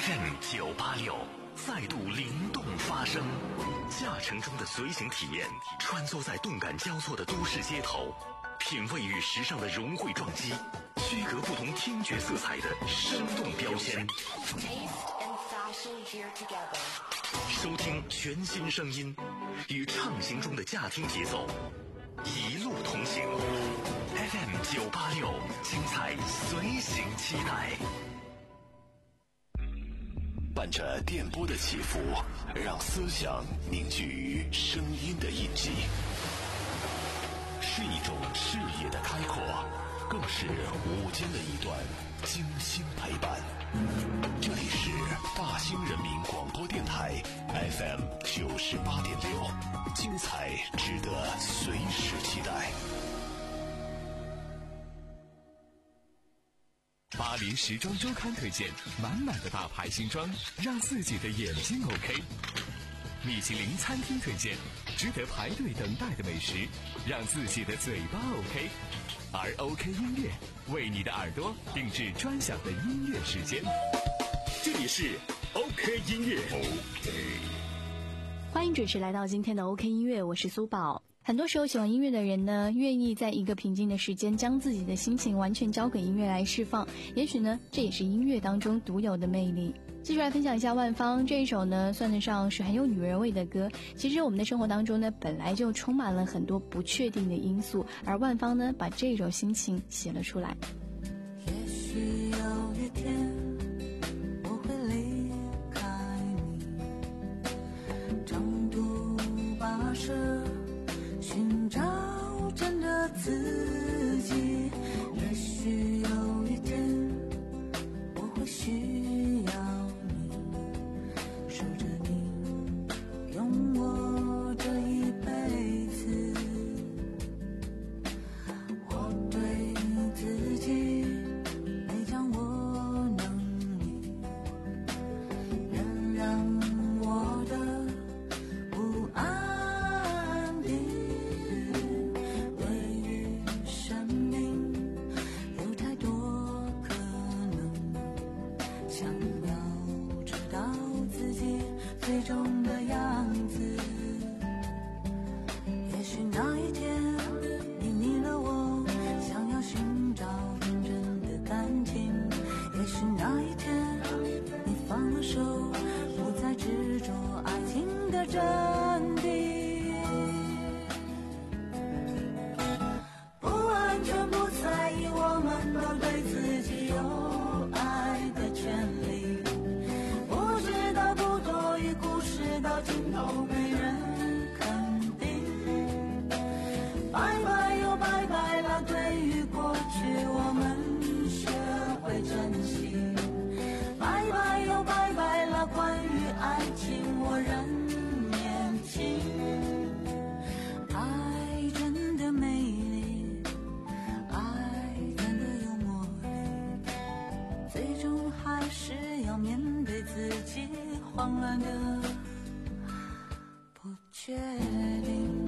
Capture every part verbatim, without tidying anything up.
F M 九八六再度灵动发声，驾乘中的随行体验，穿梭在动感交错的都市街头，品味与时尚的融汇撞击，区隔不同听觉色彩的生动标签。收听全新声音，与畅行中的驾听节奏，一路同行。F M 九八六，精彩随行期待。伴着电波的起伏，让思想凝聚于声音的印记，是一种视野的开阔，更是午间的一段精心陪伴。这里是大兴人民广播电台 F M 九十八点六，精彩值得随时期待。 巴黎时装周刊推荐满满的大牌新装，让自己的眼睛 OK。米其林餐厅推荐值得排队等待的美食，让自己的嘴巴 OK。而 OK 音乐为你的耳朵定制专享的音乐时间。这里是 OK 音乐 OK。 欢迎准时来到今天的 OK 音乐，我是苏宝。很多时候喜欢音乐的人呢，愿意在一个平静的时间将自己的心情完全交给音乐来释放，也许呢这也是音乐当中独有的魅力。继续来分享一下万芳这一首呢，算得上是很有女人味的歌。其实我们的生活当中呢，本来就充满了很多不确定的因素，而万芳呢把这种心情写了出来。 也许有一天我会离开你，长途跋涉寻找真的自己，也许有一天我会需要你，守着你，用我这一辈子。我对自己没掌握能力，原谅我的不安定，对于生命有太多可能，想要知道自己最终的样子。也许那一天你腻了我，想要寻找真正的感情，也许那一天你放了手，不再执着爱情的真谛。不完全不在意，我们都对自己有爱的权利，不知道不多余，故事到尽头没人肯定。拜拜又拜拜了，对于过去我们学会珍惜。拜拜又拜拜了，关于爱情我仍年轻。爱真的美丽，爱真的有魔力，最终还是要面对自己慌乱的不确定。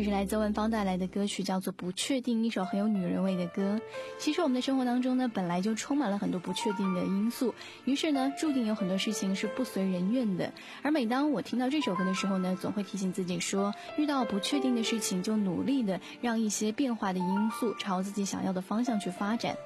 这是来自文芳带来的歌曲，叫做《不确定》，一首很有女人味的歌。其实我们的生活当中呢，本来就充满了很多不确定的因素，于是呢，注定有很多事情是不随人愿的。而每当我听到这首歌的时候呢，总会提醒自己说，遇到不确定的事情，就努力的让一些变化的因素朝自己想要的方向去发展。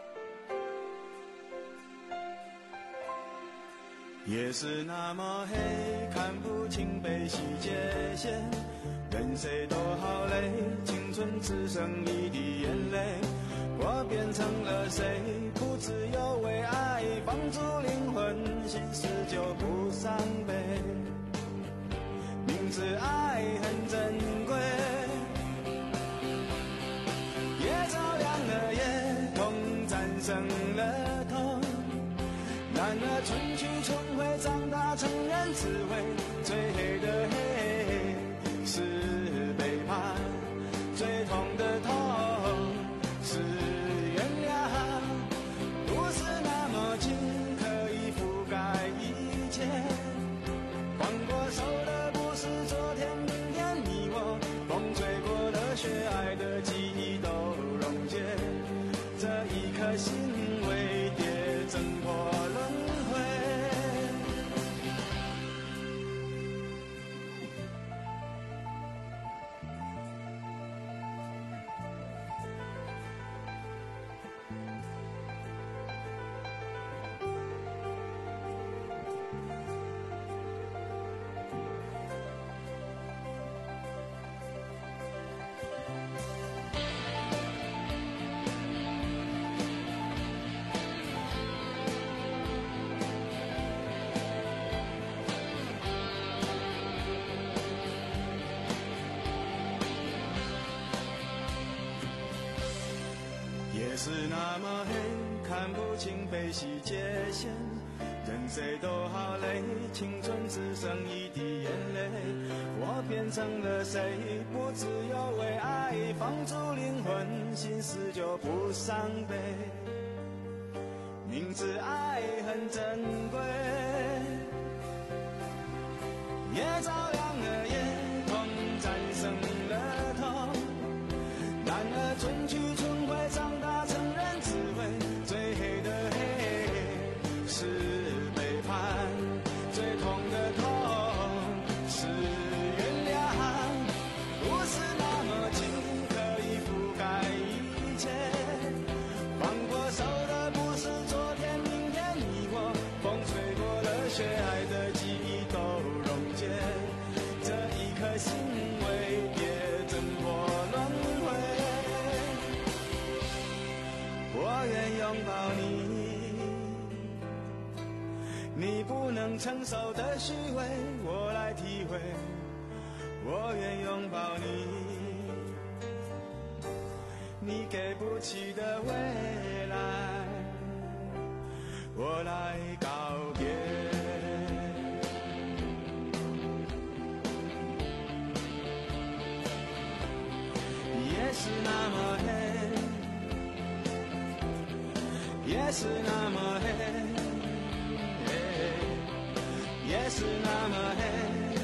夜是那么黑，看不清悲喜界限，任谁都好累，青春只剩一滴眼泪。我变成了谁？不自由为爱放逐灵魂，心事就不伤悲。明知爱很珍贵，也照亮了夜，痛战胜了痛。然而春去春回，长大成人只会最黑的黑是背叛，最痛的痛是原谅，不是那么近可以覆盖一切，放过手的不是昨天明天，你我风吹过的雪，爱的记忆都溶解，这一颗心为蝶挣破轮回。夜是那么黑，看不清悲喜界限，任谁都好累，青春只剩一滴眼泪。我变成了谁？不自由为爱放逐灵魂，心事就不伤悲。明知爱很珍贵，也照亮了夜，痛战胜了痛。然而春去春回，长大成人只会最黑的黑是背叛，最痛的痛是原谅，不是那么近可以覆盖一切，放过手的不是昨天明天，你我风吹过的雪，爱的记忆都溶解，这一颗心为别挣破轮回。我愿拥抱你，你不能承受的虚伪，我来体会。我愿拥抱你，你给不起的未来，我来告别。夜是那么黑，夜是那么黑，夜是那么黑，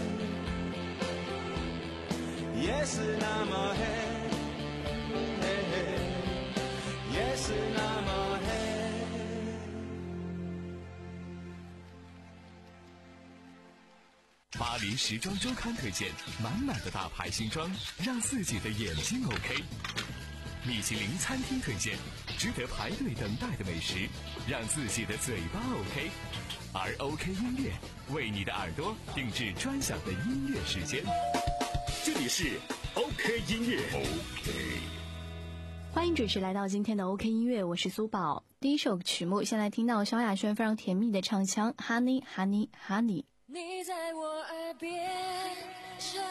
夜是那么黑，夜是那么黑。 巴黎时装周刊推荐满满的大牌新装，让自己的眼睛 OK。米其林餐厅推荐值得排队等待的美食，让自己的嘴巴 OK。而 OK 音乐为你的耳朵定制专享的音乐时间。这里是 OK 音乐 OK。 欢迎准时来到今天的 OK 音乐，我是苏宝。第一首曲目，先来听到萧亚轩非常甜蜜的唱腔 Honey Honey Honey。 你在我耳边唱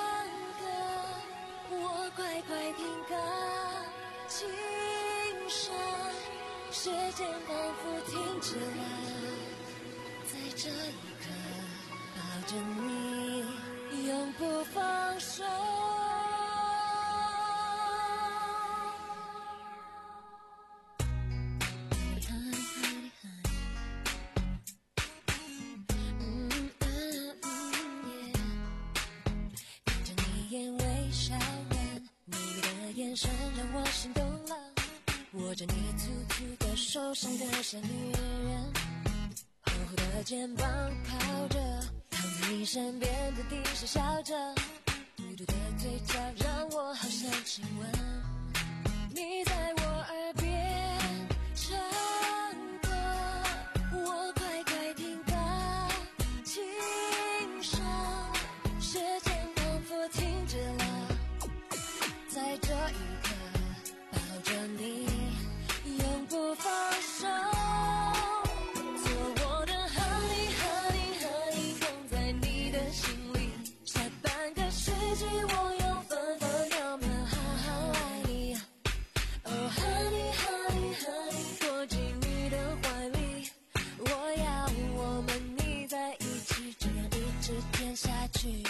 歌，我乖乖听歌，欣赏时间仿佛停止了，在这一刻抱着你永不放手。眼微笑问眼神让我心动了，握着你粗粗的手像个小女人，厚厚的肩膀靠着，躺在你身边的地上笑着，嘟嘟的嘴角让我好想亲吻，你在我耳边唱歌，我乖乖听歌，轻声，时间仿佛停止了，在这一刻抱着你永不放手，做我的 honey honey honey， 放在你的心里，下半个世纪我用分分秒秒好好爱你， oh honey honey honey， 躲进你的怀里，我要我们腻在一起，这样一直甜下去。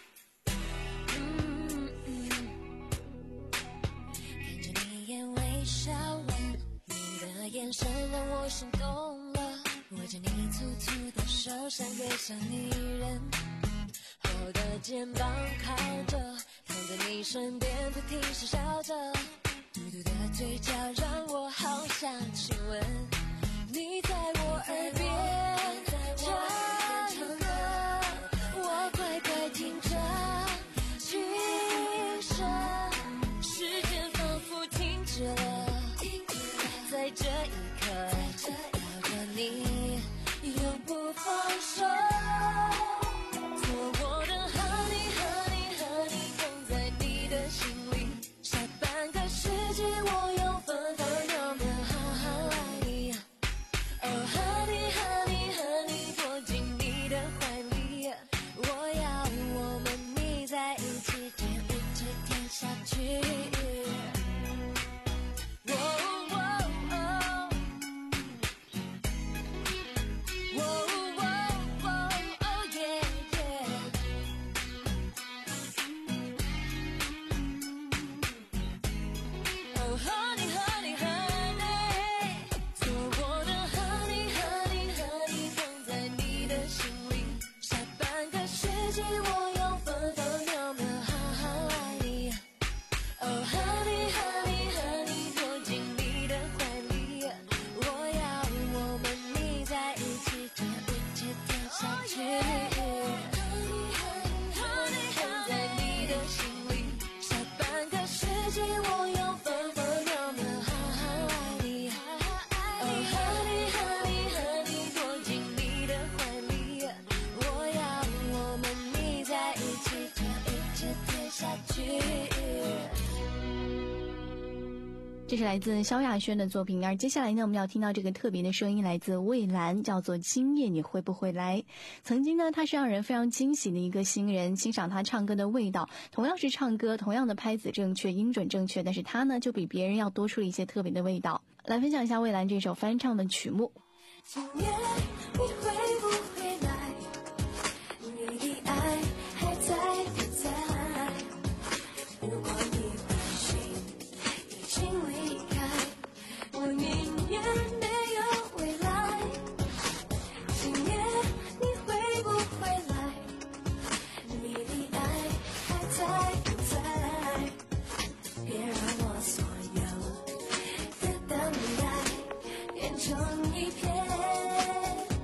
眼神让我心动了，握着你粗粗的手像个小女人，厚的肩膀靠着，躺在你身边不停是笑着，嘟嘟的嘴角让我好想亲吻，你在我耳边唱歌，我乖乖听着，轻声，时间仿佛停止了，在这一刻抱着你永不放手，做我的 honey honey honey， 放在你的心里，下半个世纪我用分分秒秒好好爱你， oh honey honey honey， 躲进你的怀里，我要我们腻在一起，这样一直甜下去。 这是来自萧亚轩的作品，而接下来呢，我们要听到这个特别的声音，来自蔚蓝，叫做今夜你会不会来。曾经呢，他是让人非常惊喜的一个新人，欣赏他唱歌的味道，同样是唱歌，同样的拍子正确，音准正确，但是他呢就比别人要多出了一些特别的味道。来分享一下蔚蓝这首翻唱的曲目。 今夜你会不会来，你的爱还在不在，如果你的心已经离开，我宁愿没有未来。今夜你会不会来，你的爱还在不在，别让我所有的等待变成一片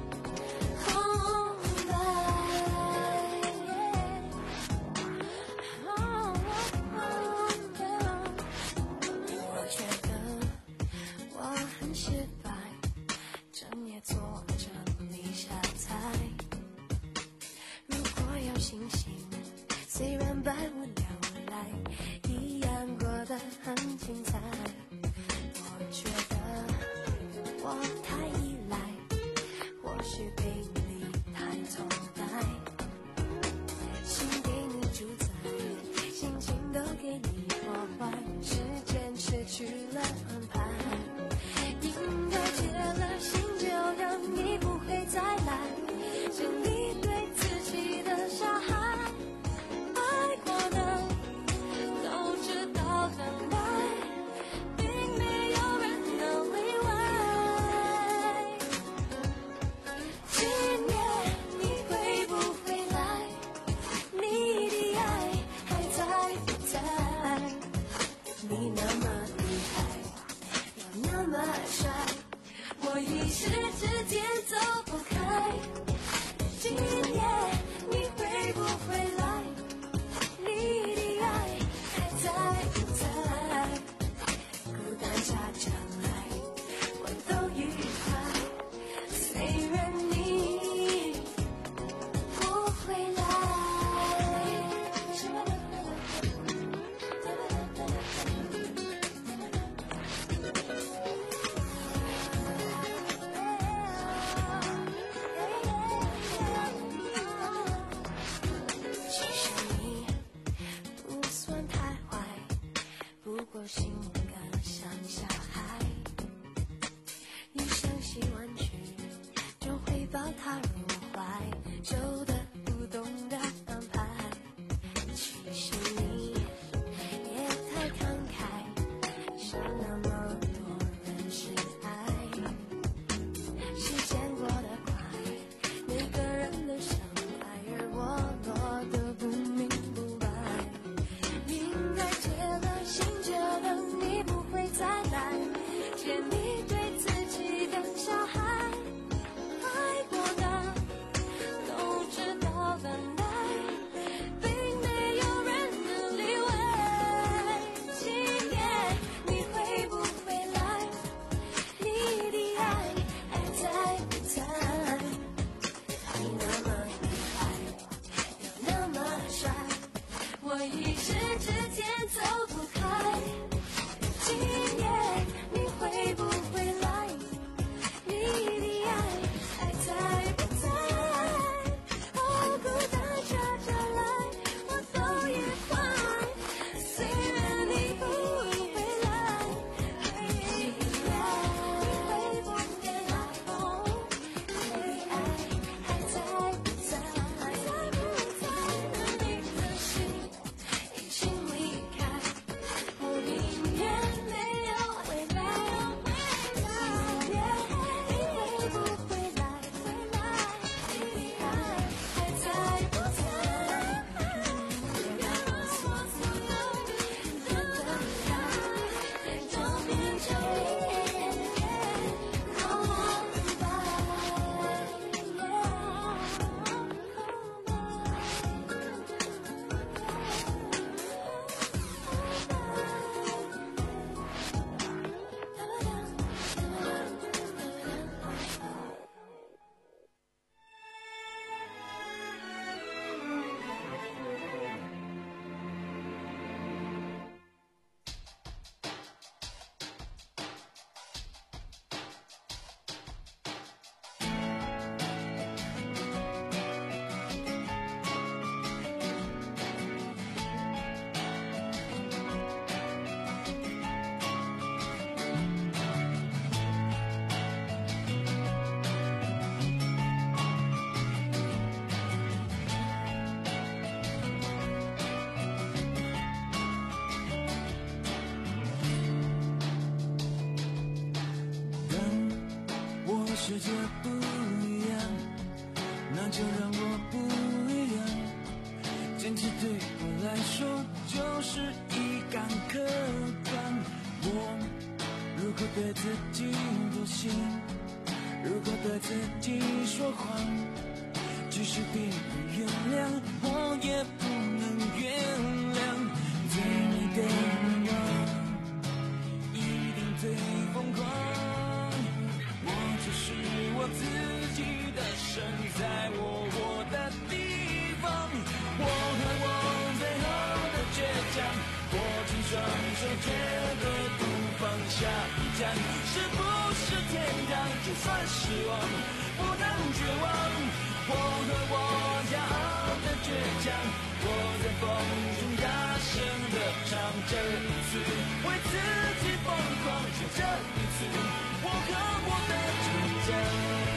踏入我怀，旧的不懂得安排。其实你也太慷慨，像那么多人是爱。时间过得快，每个人都想爱，而我落得不明不白。应该结了心结了，你不会再来，见你对自己的小孩。爱过的都知道等待，并没有人能例外。今夜你会不会来？你的爱还在不在？你那么厉害，又那么帅，我一时之间走不开。今夜你会不会来？你的爱还在不在？哦，孤单着着来，我都愉快。虽然你不会来，你的爱你会不会来？哦，你的爱还在不在？还在不在？你的心已经离开，我宁愿没有未来。今夜你会不会来？会来？你的爱还在不在？别让我所有的等待都变成一夜空白。 世界不一样，那就让我不一样。坚持对我来说就是一杆客观。我如果对自己不信，如果对自己说谎，即使别人原谅，我也不能原谅。最美的愿望一定最疯狂，我就是我自己的神，在我活的地方。我和我最后的倔强，握紧双手绝对不放下一站。是不是天堂？就算失望不能绝望。我和我骄傲的倔强，我在风中大声地唱。这一次为自己疯狂，就这一次我和我的倔强。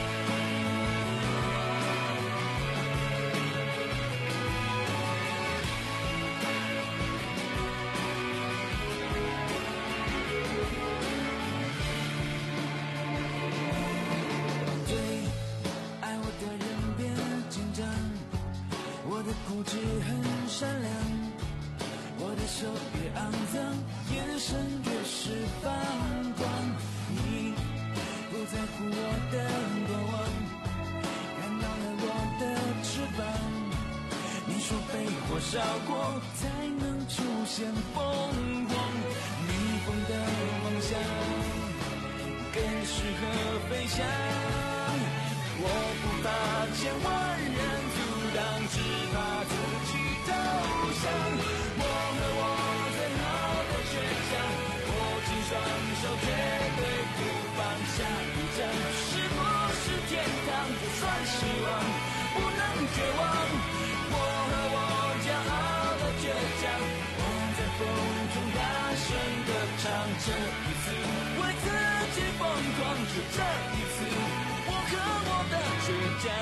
我的固执很善良，我的手越肮脏，眼神越是放光。你不在乎我的过往，看到了我的翅膀。你说被火烧过才能出现凤凰，逆风的方向更适合飞翔。我不怕千万人阻挡，只怕自己投降。我和我最好的倔强，握紧双手绝对不放下一站。是不是天堂？就算失望不能绝望。我和我骄傲的倔强，我在风中大声地唱。这一次为自己疯狂，就这一次我和我的倔强。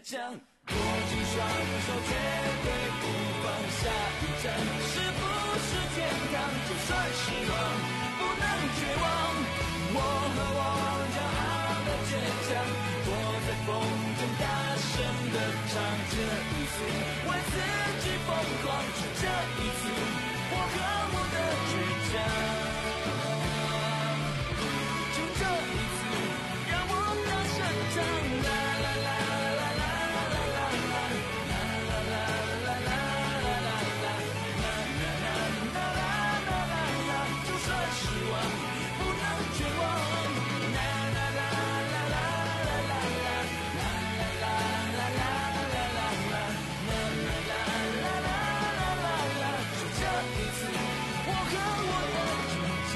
强，握紧双手绝对不放，下一站是不是天堂？就算失望不能绝望，我和我骄傲的倔强，躲在风中大声地唱，这一次为自己疯狂，就这一次我和我的倔强，就这一次让我大声唱，啦啦啦啦啦啦啦啦啦啦啦啦啦啦啦啦，就算失望不能绝望，啦啦啦啦啦啦啦啦啦啦啦啦啦啦，就这一次我和我的倔强。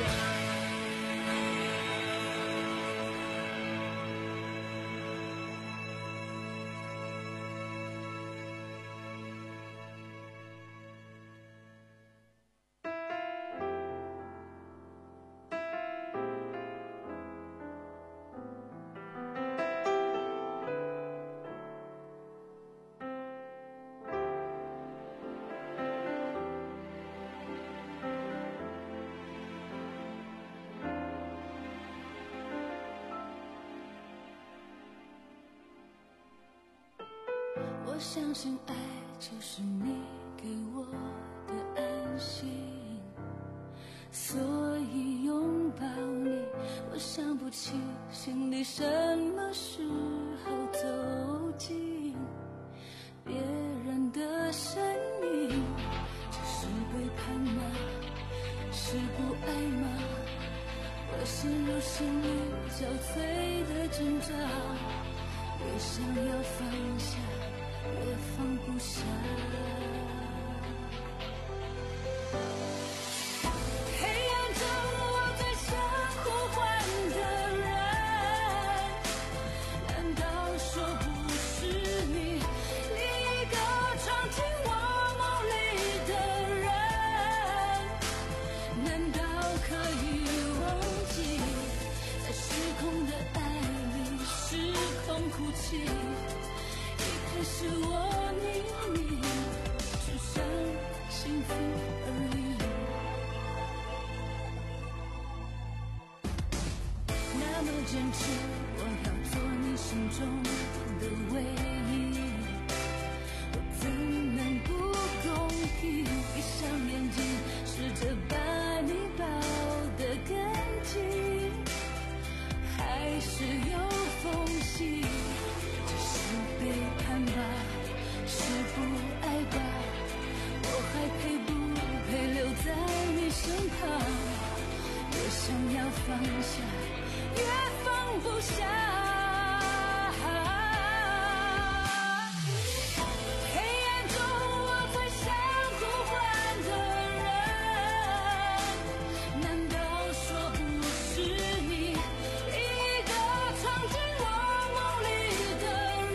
我相信爱就是你给我的安心，所以拥抱你，我想不起心里什么时候走进别人的声音，这是背叛吗？是不爱吗？我陷入心里交瘁的挣扎，越想要放下越放不下，黑暗中我最想呼唤的人，难道说不是你？另一个闯进我梦里的人，难道可以忘记，在失控的爱里失控哭泣？是我明明只想幸福而已，那么坚持我要做你心中的唯一，我怎能不公平？闭上眼睛试着把你抱得更紧，还是有缝隙，背叛吧，是不爱吧，我还配不配留在你身旁？越想要放下，越放不下。黑暗中我最想呼唤的人，难道说不是你？另一个闯进我梦里的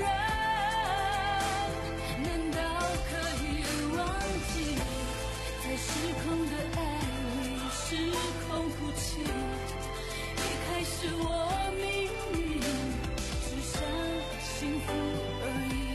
人，难道可以忘记，在失控的爱里失控哭泣？一开始我明明只想幸福而已，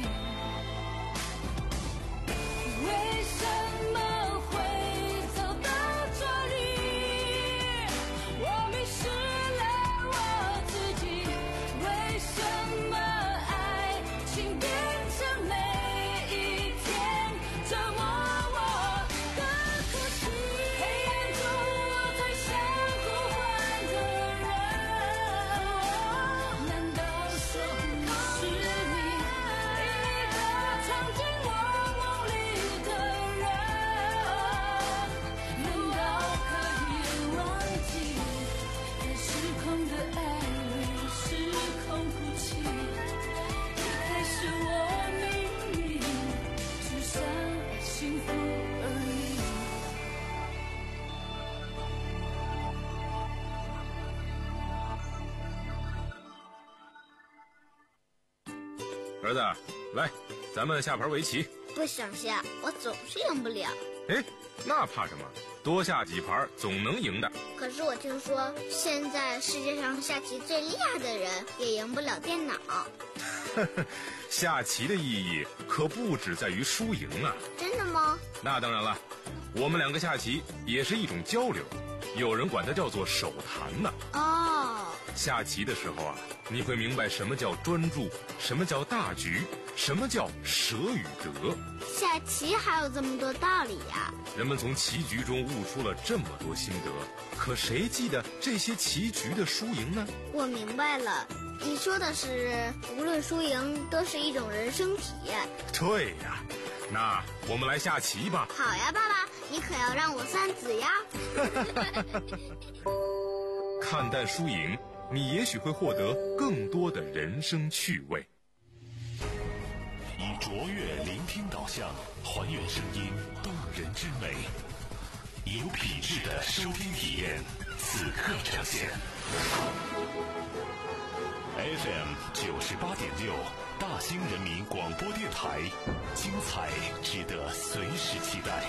为什么会走到这里？我迷失了我自己，为什么爱情变成每一天折磨我的哭泣？黑暗中我最想呼唤的人，难道说不是你？另一个闯进我梦里的人，难道可以忘记，在失控的爱里失控哭泣？一开始我明明只想幸福而已。 儿子，来，咱们下盘围棋。 不想下，我总是赢不了。 哎，那怕什么？多下几盘总能赢的。 可是我听说，现在世界上下棋最厉害的人也赢不了电脑。 下棋的意义可不只在于输赢啊！ 真的吗？ 那当然了，我们两个下棋也是一种交流，有人管它叫做手谈呢。 哦， 下棋的时候啊，你会明白什么叫专注，什么叫大局，什么叫舍与得。 下棋还有这么多道理呀！ 人们从棋局中悟出了这么多心得，可谁记得这些棋局的输赢呢？ 我明白了，你说的是无论输赢都是一种人生体验。 对呀，那我们来下棋吧。 好呀，爸爸，你可要让我三子呀。 看淡输赢，你也许会获得更多的人生趣味。 以卓越聆听导向，还原声音动人之美，有品质的收听体验，此刻呈现。F M 九十八点六，大兴人民广播电台，精彩值得随时期待。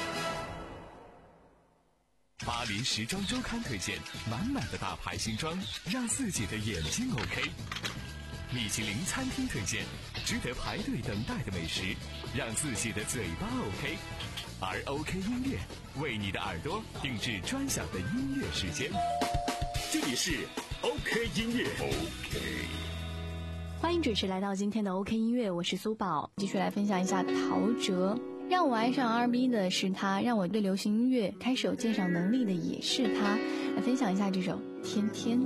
巴黎时装周刊推荐，满满的大牌新装，让自己的眼睛 OK。米其林餐厅推荐，值得排队等待的美食，让自己的嘴巴 OK。而 OK 音乐为你的耳朵定制专享的音乐时间。 这里是 OK 音乐 OK。 欢迎准时来到今天的 OK 音乐，我是苏宝，继续来分享一下陶喆。让我爱上 R and B 的是他，让我对流行音乐开始有鉴赏能力的也是他。来分享一下这首《天天》。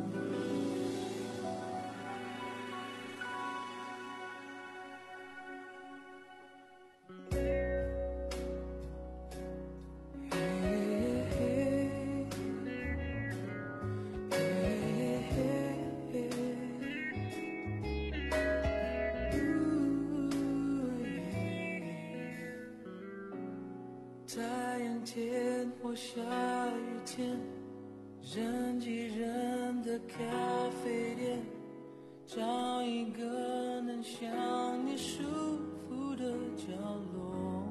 太阳天或下雨天，人挤人的咖啡店，找一个能想你舒服的角落，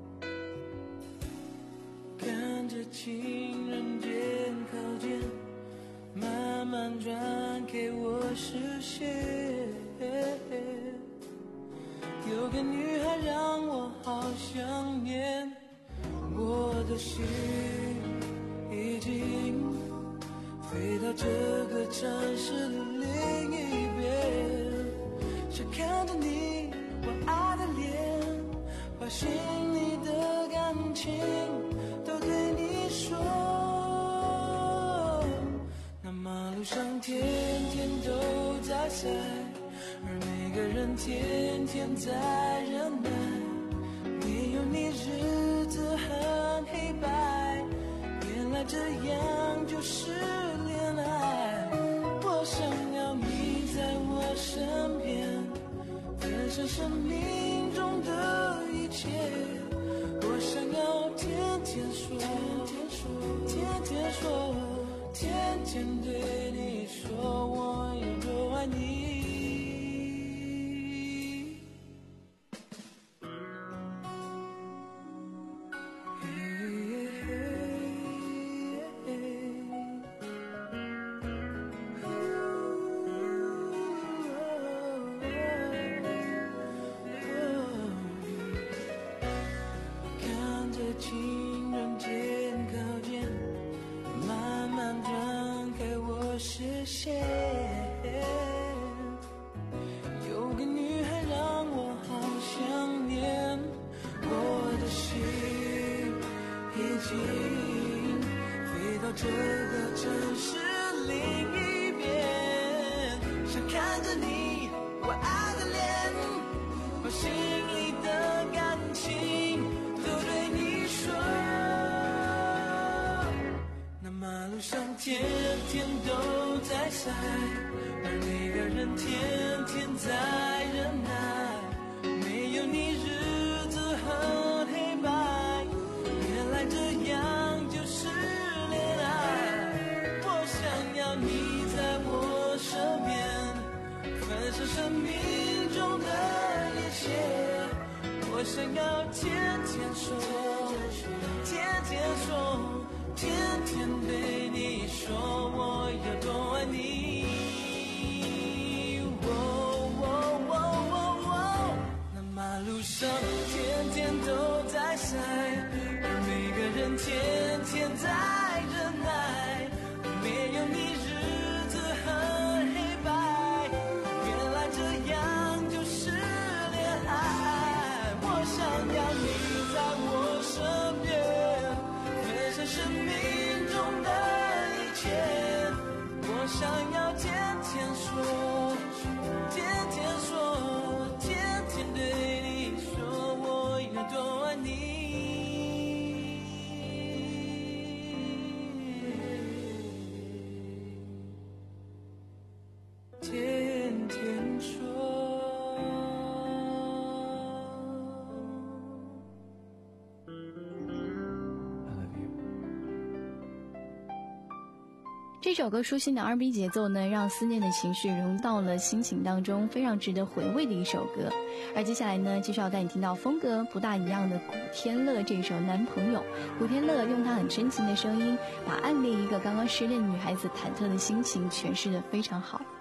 看着情人节靠近，慢慢转给我视线。有个女孩让我好想念，我的心已经飞到这个城市的另一边，想看着你我爱的脸，把心里的感情都对你说。那马路上天天都在塞，而每个人天天在忍耐，没有你日子很黑白，原来这样就是恋爱。我想要你在我身边，分享生命中的一切，我想要天天说，天天说，天天对你说我有多爱你。情人节靠近，慢慢转开我视线，有个女孩让我好想念，我的心已经飞到这个城市另一边，想看着你我爱的脸，把心里的感情都对你说。那马路上天天都在塞，而每个人天天在忍耐，没有你日子很黑白，原来这样就是恋爱。我想要你在我身边，分享生命中的一切，我想要天天说，天天说，天天对你说我有多爱你。哦哦哦哦人天天在忍耐，没有你日子很黑白，原来这样就是恋爱。我想要你在我身边，分享生命中的一切，我想要天天说，天天说，天天对你说我有多爱你。天天说。 这首歌舒心的 R and B 节奏呢，让思念的情绪融到了心情当中，非常值得回味的一首歌。而接下来呢，继续要带你听到风格不大一样的古天乐这首《男朋友》。古天乐用他很深情的声音，把暗恋一个刚刚失恋的女孩子忐忑的心情诠释得非常好。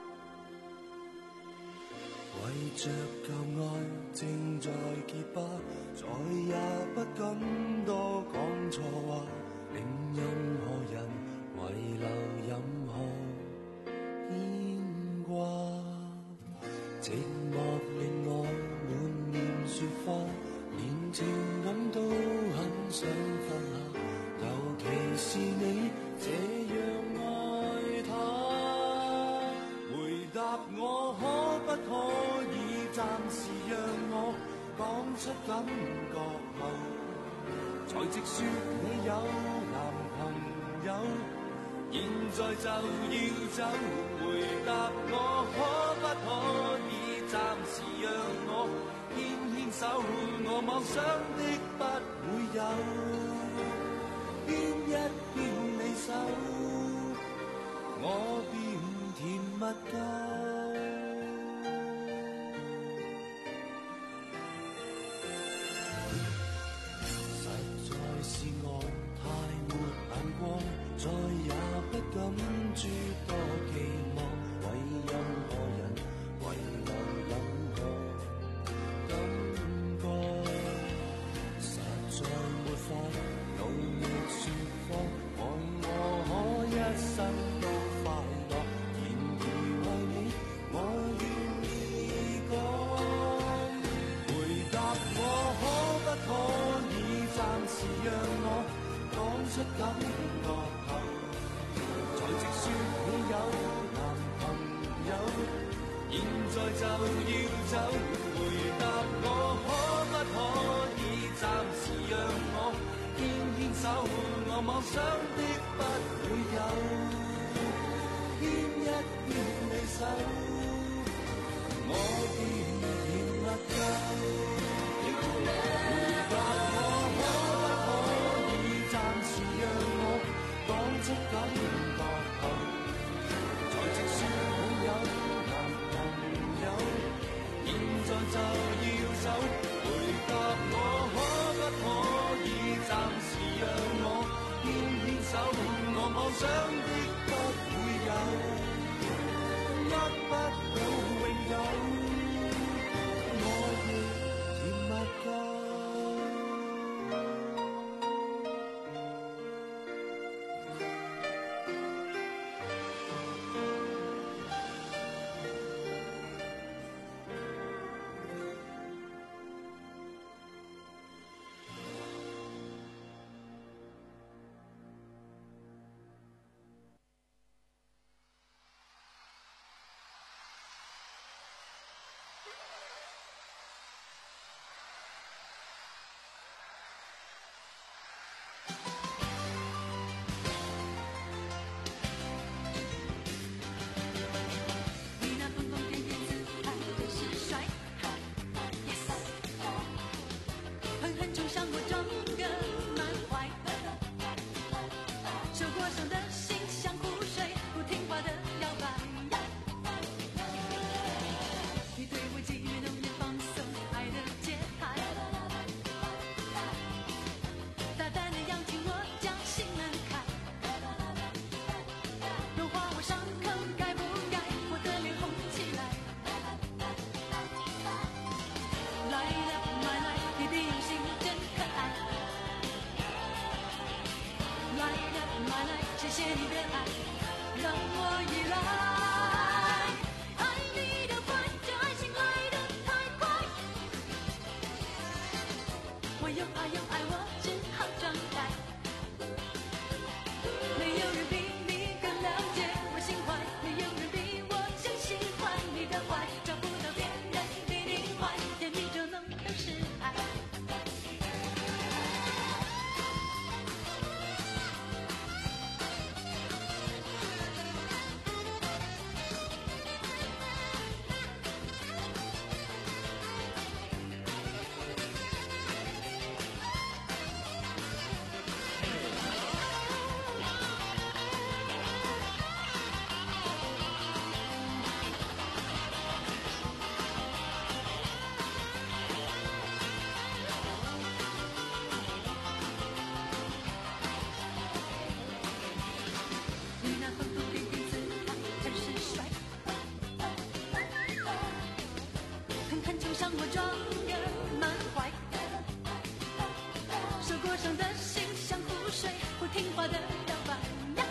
為着舊愛正在結巴，再也不敢多講錯話，令任何人遺留任何牽掛。寂寞令我滿面雪花，連情感都很想放下，尤其是你這樣愛他。回答我可不可以暫時讓我講出感覺後，才直說你有男朋友，現在就要走。回答我可不可以暫時讓我牽牽手，我妄想的不會有，牽一牽你手，我便甜蜜夠。實在是我太沒眼光，再也不敢諸多期望，為任何人遺留任何感覺，實在沒法努力説謊，愛我可一生都快樂，然而為你我願意講。回答我可不可以暫時讓我講出感覺後，才直說你有男朋友，現在就要走。回答我可不可以暫時讓我牽牽手，我妄想的不會有，牽一牽你手，我便甜蜜夠。回答我可不可以暫時讓我講出感覺後，才直說你有男朋友，現在就要走。回答我可不可以暫時讓我牽牽手，我妄想的不會有，得不到永久，我亦甜蜜夠。 爱你的坏，这爱情来得太快，我又怕又爱，我只好装呆。没有人比你更了解我心怀，没有人比我更喜欢你的坏，找不到别人比你坏，甜蜜捉弄都是爱。你那风度翩翩姿态真是帅，看看墙上我装个满怀，受过伤的心像湖水，不听话的摇摆呀。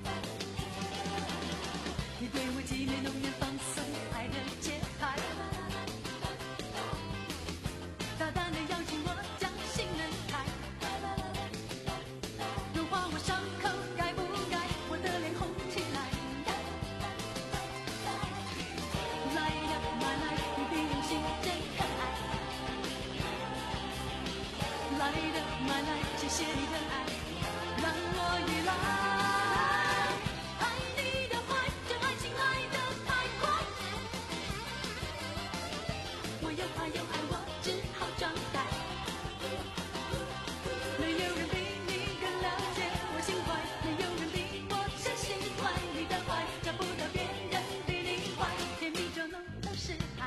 你对我寂寞浓艳放松爱的节拍，大胆的邀请我将心门开，融化我伤口该不该我的脸红起来呀？来的my life，你比用心真可爱。来的my life，谢谢你的爱，让我依赖。爱你的坏，这爱情来得太快，我又怕又爱，我只好装呆。没有人比你更了解我心怀，没有人比我更喜欢你的坏，找不到别人比你坏，甜蜜捉弄都是爱。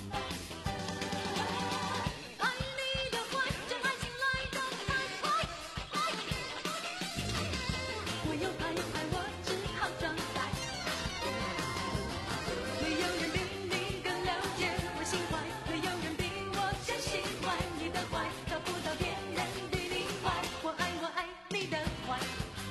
爱你的坏，这爱情来得太快，我又怕又爱，我只好装呆。没有人比你更了解我心怀，没有人比我更喜欢你的坏，找不到别人比你坏，我爱我爱你的坏。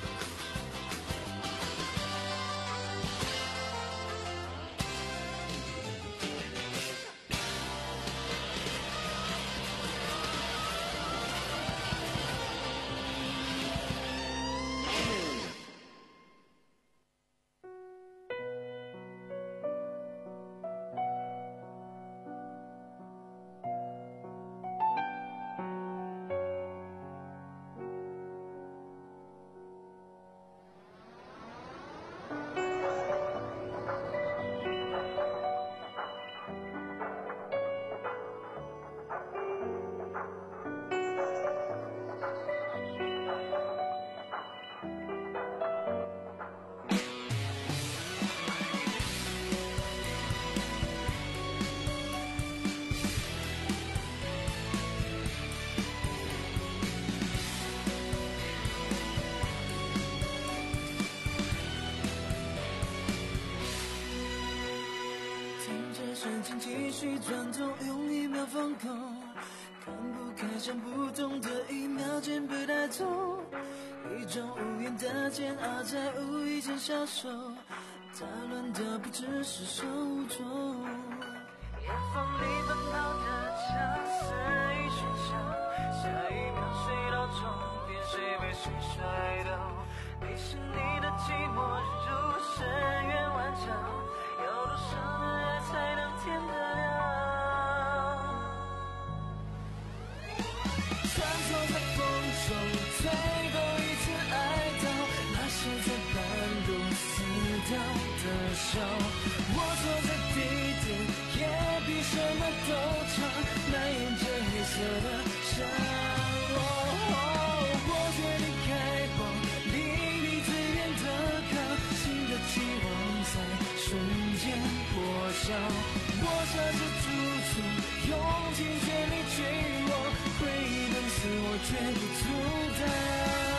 听着时间继续转动，用一秒放空，看不开想不通的一秒间被带走，一种无言的煎熬在无意间消瘦，杂乱的不只是手中。夜风里奔跑的枪似一喧嚣，下一秒谁到终点，谁被谁摔倒，迷失你的寂寞如深渊万丈，有多少的爱才能填得了？穿梭在风中，最后一次爱到，那是在半路死掉的笑。我坐在地点，也比什么都长，蔓延着黑色的伤。哦哦，我决定开往离你最远的港，新的期望在瞬间破晓。我设置住处，用尽全力去握，回忆能使我绝不阻挡。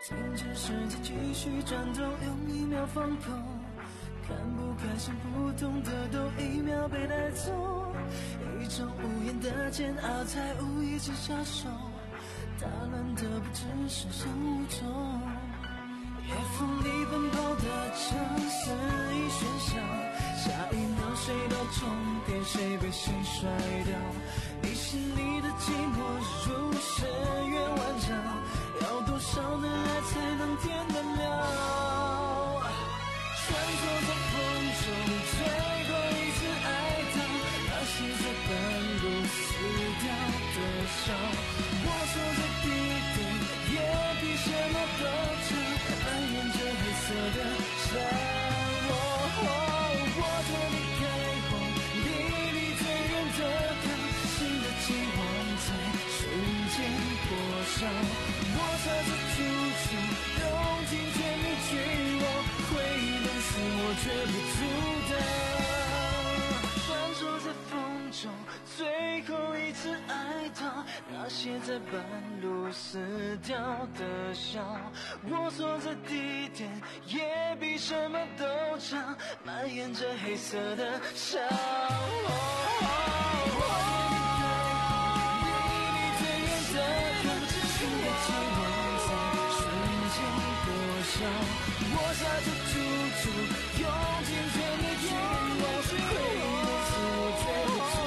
停止时间继续战斗，用一秒放空，看不开心不懂得都一秒被带走，一种无言的煎熬在无意之下手，打乱的不只是生物钟，夜风里奔跑的城肆意喧嚣，下一秒谁到终点谁被心甩掉，你心里的寂寞如深渊万丈，要多少的爱才能填得了，穿梭在风中最后一次哀悼，那些在半路死掉的笑，我坐在地点也比什么都长，蔓延着黑色的伤，我坐离开我离你最远的港，新的期望在瞬间破晓，我在这处处用尽全力去往，回忆冷死我却不阻挡，穿梭在风中最后一次哀悼，那些在半路死掉的笑，我坐在地点也比什么都长，蔓延着黑色的伤，我在这处处用尽全力去往，回忆的自我却不阻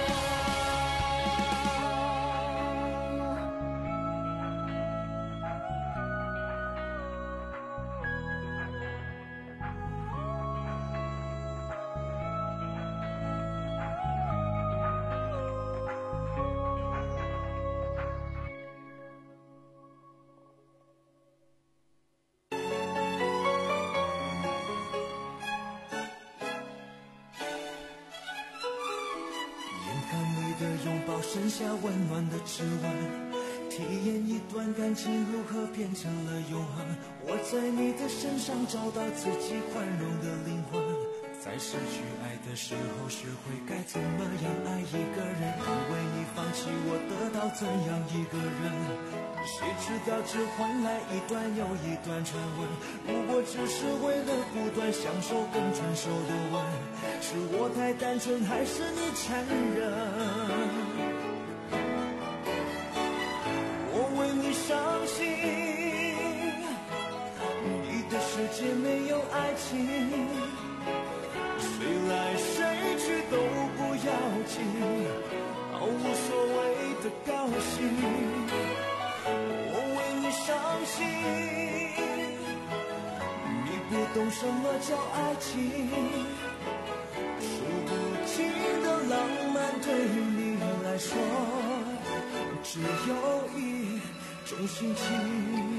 剩下温暖的指纹，体验一段感情如何变成了永恒，我在你的身上找到自己宽容的灵魂，在失去爱的时候学会该怎么样爱一个人，因为你放弃我得到怎样一个人，谁知道只换来一段又一段传闻，如果只是为了不断享受更成熟的吻，是我太单纯还是你残忍，相信你的世界没有爱情，谁来谁去都不要紧，毫无所谓的高兴，我为你伤心，你不懂什么叫爱情，数不尽的浪漫对你来说只有一种心情，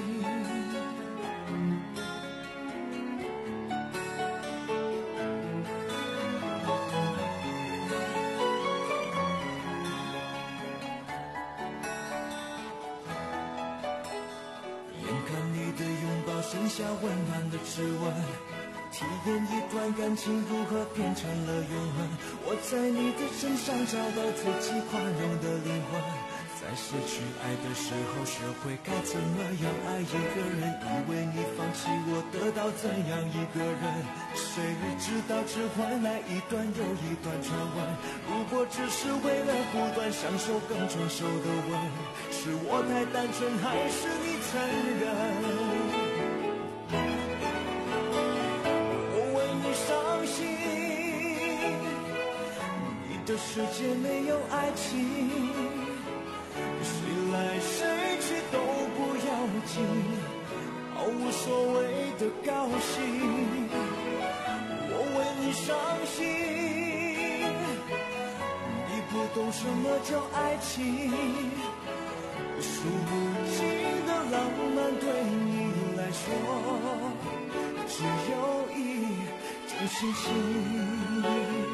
剩下温暖的指纹，体验一段感情如何变成了永恒，我在你的身上找到自己宽容的灵魂，在失去爱的时候学会该怎么样爱一个人，以为你放弃我得到怎样一个人，谁知道只换来一段又一段传闻，如果只是为了不断享受更成熟的吻，是我太单纯还是你残忍，这世界没有爱情，谁来谁去都不要紧，毫无所谓的高兴，我为你伤心，你不懂什么叫爱情，数不尽的浪漫对你来说只有一种心情，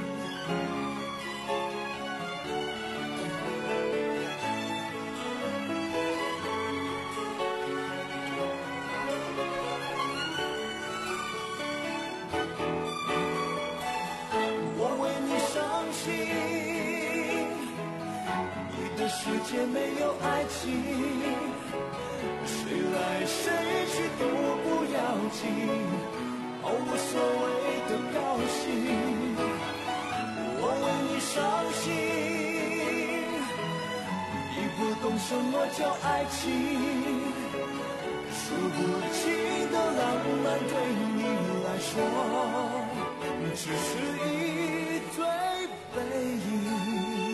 世界没有爱情， 谁来谁去都不要紧，毫无所谓的高兴。我为你伤心，已不懂什么叫爱情。数不清的浪漫对你来说，只是一堆背影。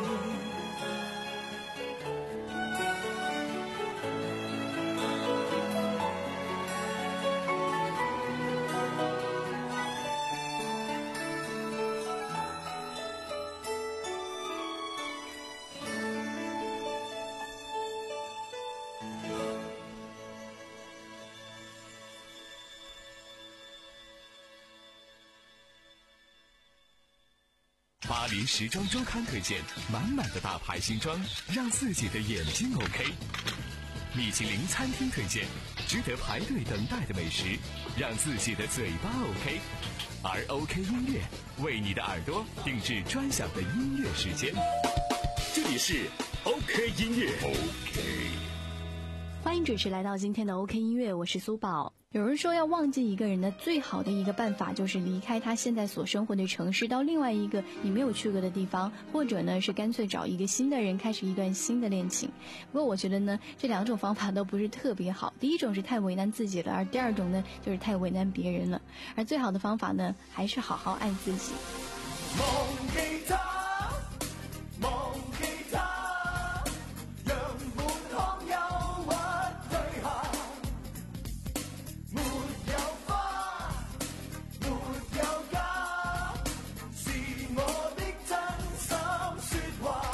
巴黎时装周刊推荐满满的大牌新装，让自己的眼睛 OK。米其林餐厅推荐值得排队等待的美食，让自己的嘴巴 OK。而 OK 音乐为你的耳朵定制专享的音乐时间。 这里是 OK 音乐 OK。 欢迎准时来到今天的 OK 音乐，我是苏宝。有人说要忘记一个人的最好的一个办法就是离开他现在所生活的城市，到另外一个你没有去过的地方，或者呢是干脆找一个新的人开始一段新的恋情。不过我觉得呢这两种方法都不是特别好，第一种是太为难自己了，而第二种呢就是太为难别人了。而最好的方法呢还是好好爱自己。 梦给他，梦给他，讓滿腔憂鬱退下。沒有花，沒有假，是我的真心說話。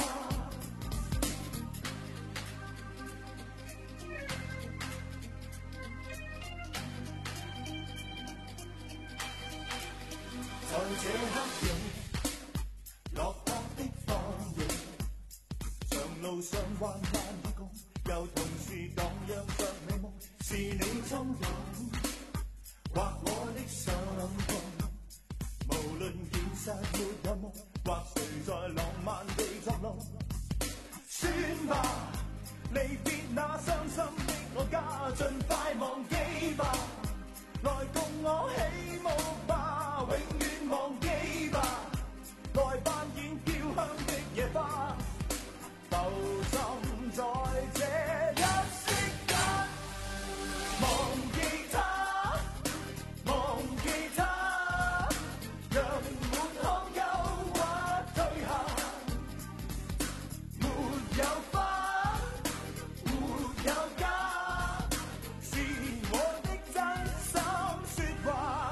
在這黑夜落魄的放映，長路上患難與共，又同時蕩漾着美夢，是你衝動，或我的心痛。無論現實沒有夢，或誰在浪漫地作弄，算吧，離別那傷心的我家，盡快忘記吧，來共我起舞吧，永遠忘記吧。來扮演飄香的野花，浮沉在這一息間。忘記他，忘記他，讓滿腔憂鬱退下。沒有花，沒有假，是我的真心說話。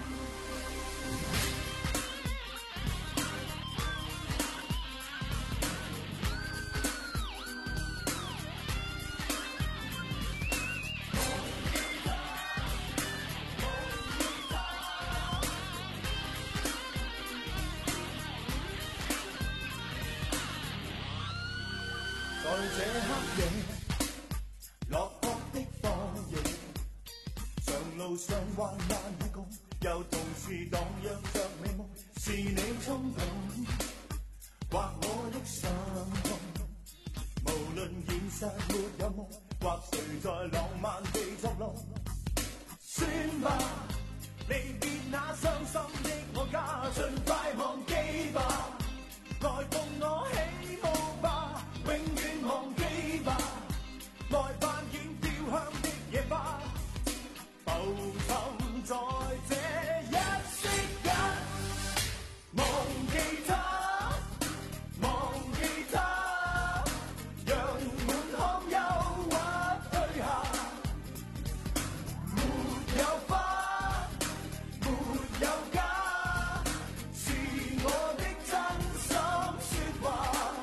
在這黑夜，落魄的放映，長路上患難與共，又同時蕩漾着美夢，是你衝動，或我的心痛。無論現實沒有夢，或誰在浪漫地作弄，算吧，離別那傷心的我家，盡快忘記吧，來共我起舞吧，永遠忘記吧，來扮演飄香的野花，浮沉在這一息間。忘記他，忘記他，讓滿腔憂鬱退下。沒有花，沒有假，是我的真心說話。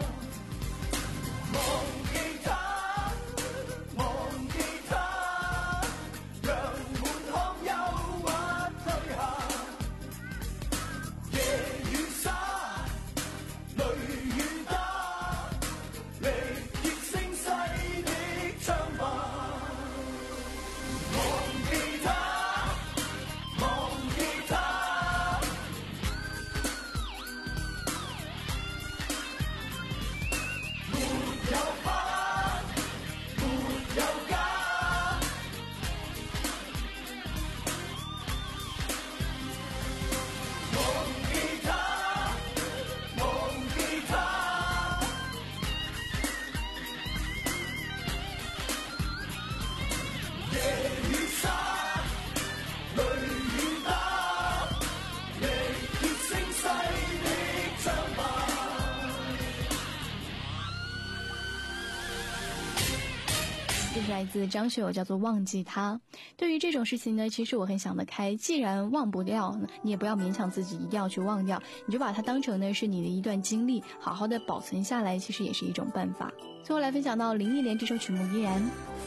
这是来自张学友，叫做忘记他。对于这种事情呢，其实我很想得开，既然忘不掉，你也不要勉强自己一定要去忘掉，你就把它当成呢是你的一段经历，好好的保存下来，其实也是一种办法。最后来分享到林忆莲这首曲目《依然》。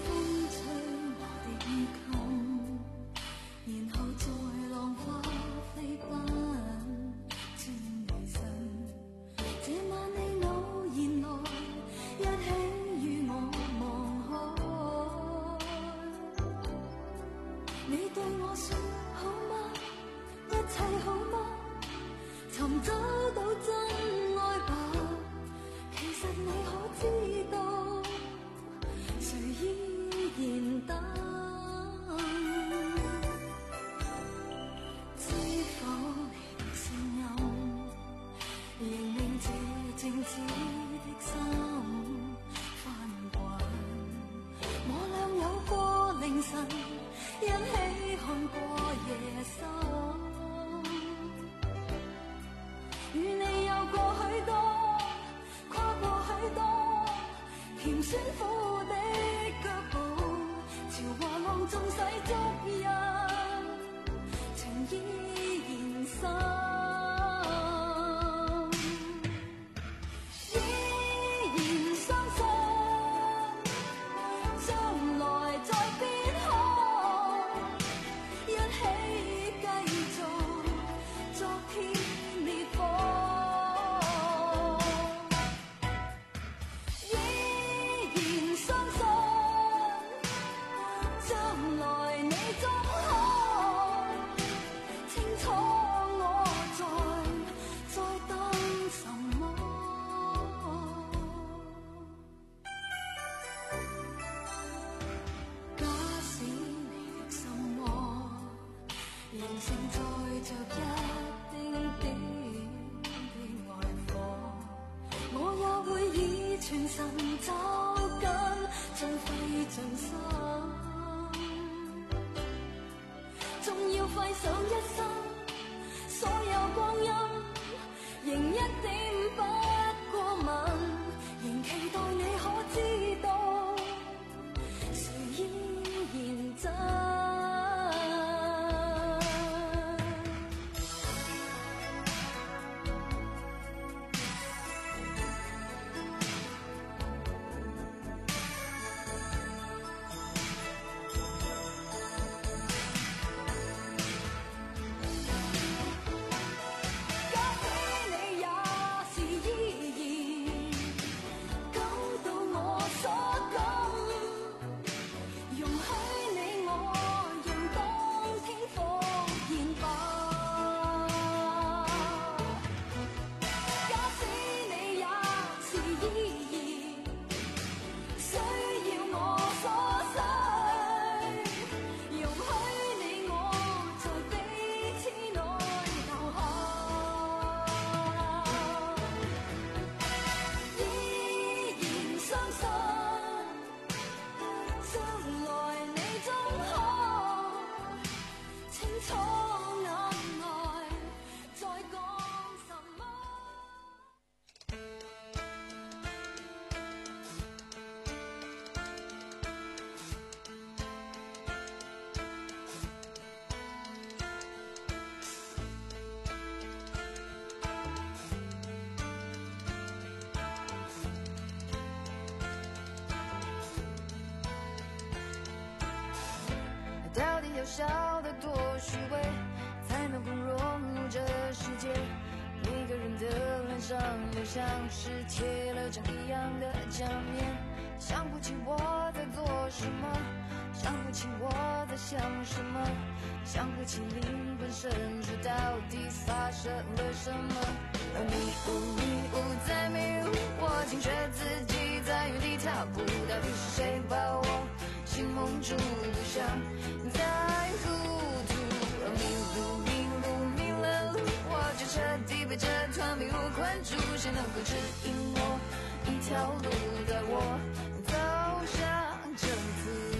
到底要笑得多虚伪，才能不融入这世界？每个人的脸上都像是贴了张一样的假面，想不起我在做什么，想不起我在想什么，想不起灵魂深处到底发生了什么。而迷雾迷雾在迷雾，我惊觉自己在原地踏步，到底是谁把我心蒙住，不想再糊涂。而迷路迷路迷了路，我就彻底被这团迷雾困住，谁能够指引我一条路，带我走向正途。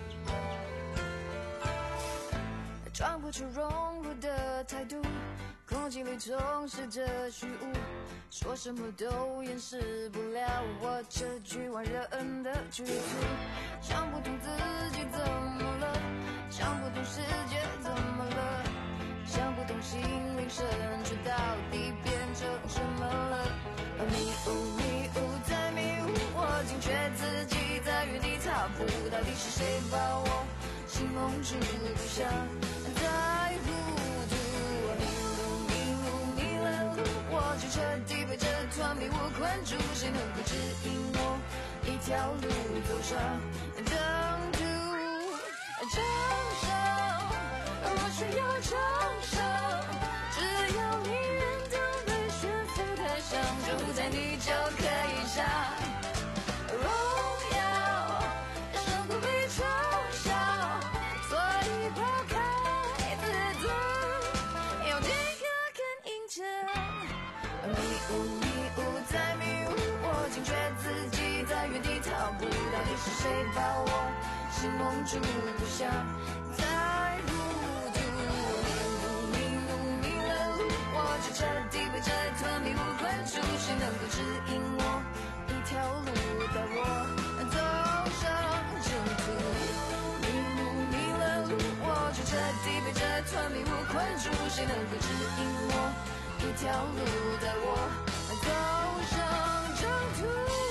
装不出融入的态度， 空气里充斥着虚无，说什么都掩饰不了我这局外人的局促。想不通自己怎么了，想不通世界怎么了，想不通心灵深处到底变成什么了。迷雾迷雾在迷雾，我惊觉自己在原地踏步，到底是谁把我心蒙住，不想再糊涂。迷路迷路迷了路，我就彻底被这团迷雾困住，谁能够指引我一条路走上正途？掌声，我需要掌声，只要你愿当被悬浮台上，就在你就可以上荣耀，胜过被嘲笑，所以抛开自尊，有几个更硬撑。迷雾迷雾在迷雾，我惊觉自己在原地踏步，到底是谁把我心蒙住，不想再糊涂。迷路迷路迷了路，我就彻底被这团迷雾困住，谁能够指引我一条路带我走上正途？迷路迷了路，我就彻底被这团迷雾困住，谁能够指引我一条路带我走上正途？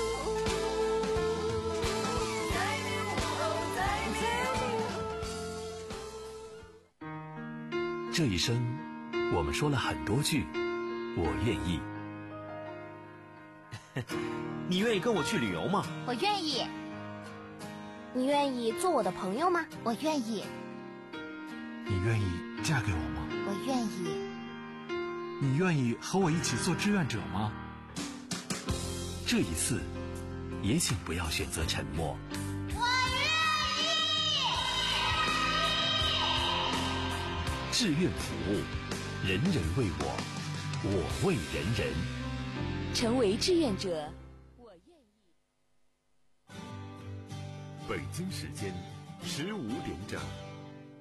这一生，我们说了很多句“我愿意”。 你愿意跟我去旅游吗？ 我愿意。 你愿意做我的朋友吗？ 我愿意。 你愿意嫁给我吗？ 我愿意。 你愿意和我一起做志愿者吗？ 这一次，也请不要选择沉默。 我愿意。 志愿服务，人人为我，我为人人。 成为志愿者，我愿意。 北京时间十五点整。